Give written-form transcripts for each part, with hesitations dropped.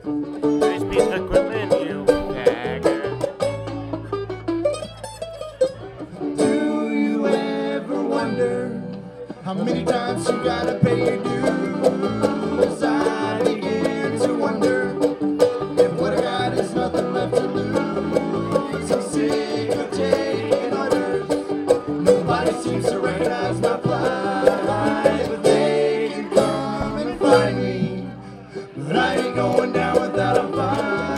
Nice piece of equipment, you faggot. Do you ever wonder how many times you gotta pay your dues? I begin to wonder if what I got is nothing left to lose. I'm sick of taking orders. Nobody seems to recognize my plight, but they can come and find me. But I ain't going down without a fight.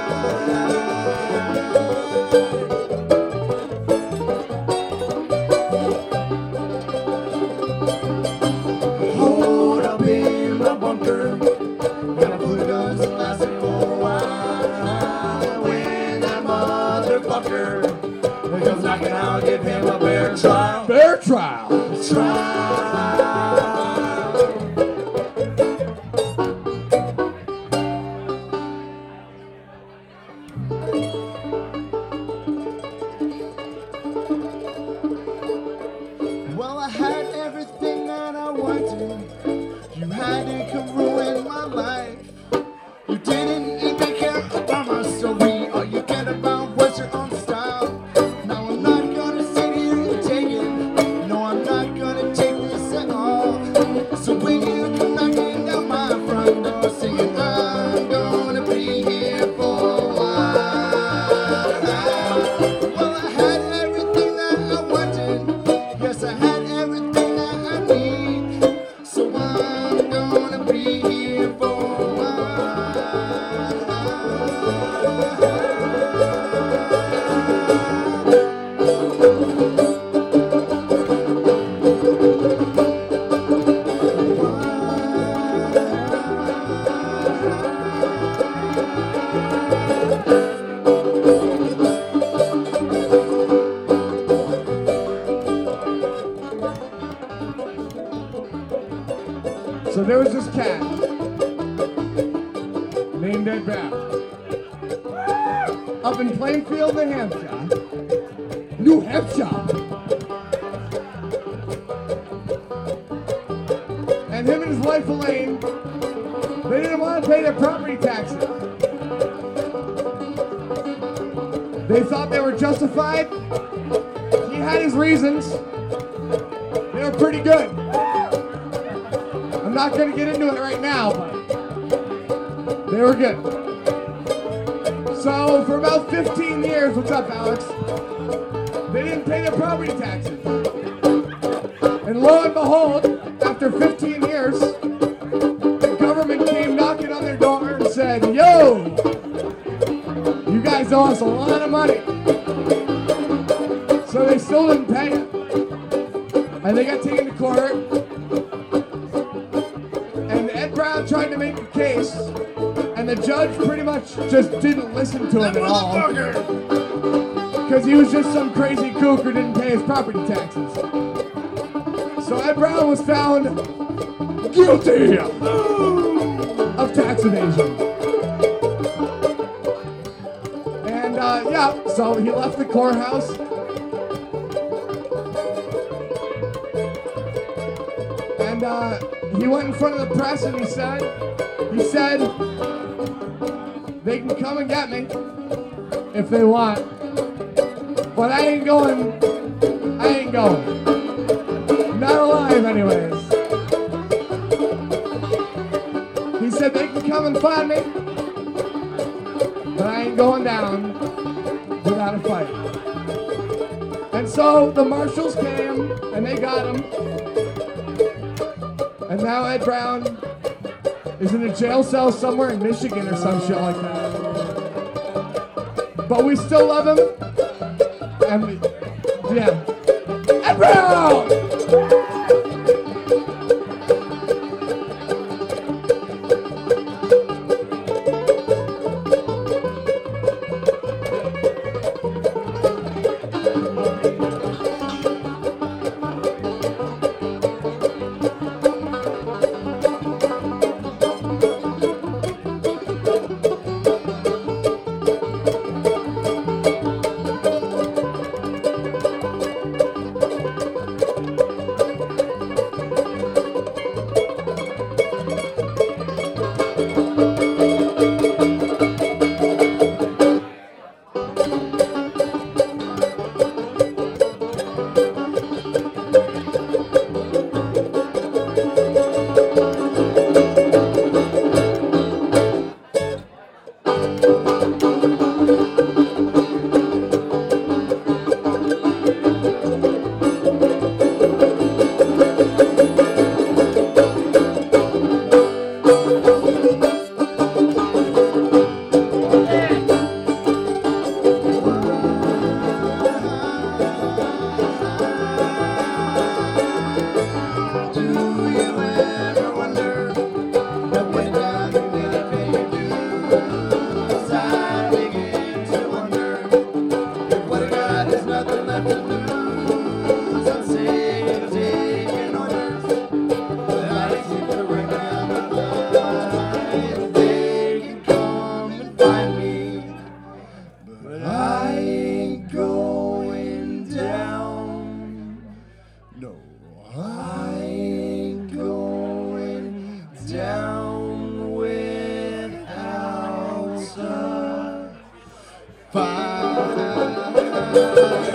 Hold up in my bunker, gonna put guns and last it for a while. When that motherfucker comes knocking, I'll give him a fair trial. Fair trial. Trial. Well, I had everything that I wanted. You had to come ruin my life. You didn't even care about my story. All you cared about was your own style. Now I'm not gonna sit here and take it. No, I'm not gonna take this at all. So when you come knocking down my front door, singing, I'm gonna be here for a while. Well, I had everything that I wanted. Yes, I had everything that I need. So I'm gonna be here for a So there was this cat named Ed Brown up in Plainfield, New Hampshire. New Hampshire. And him and his wife Elaine, they didn't want to pay their property taxes. They thought they were justified. He had his reasons. They were pretty good. I'm not going to get into it right now, but they were good. So for about 15 years, what's up, Alex? They didn't pay their property taxes. And lo and behold, after 15 years, the government came knocking on their door and said, yo, you guys owe us a lot of money. So they still didn't pay it. And they got taken to court. And Ed Brown tried to make a case. And the judge pretty much just didn't listen to him at all. Because he was just some crazy kook who didn't pay his property taxes. So Ed Brown was found guilty of tax evasion. And yeah, so he left the courthouse. And he went in front of the press and he said, they can come and get me if they want, but I ain't going. Not alive anyways. He said they can come and find me, but I ain't going down without a fight. And so the marshals came and they got him. And now Ed Brown is in a jail cell somewhere in Michigan or some shit like that. But we still love him. And yeah. Ed Brown! I ain't going down without a fight.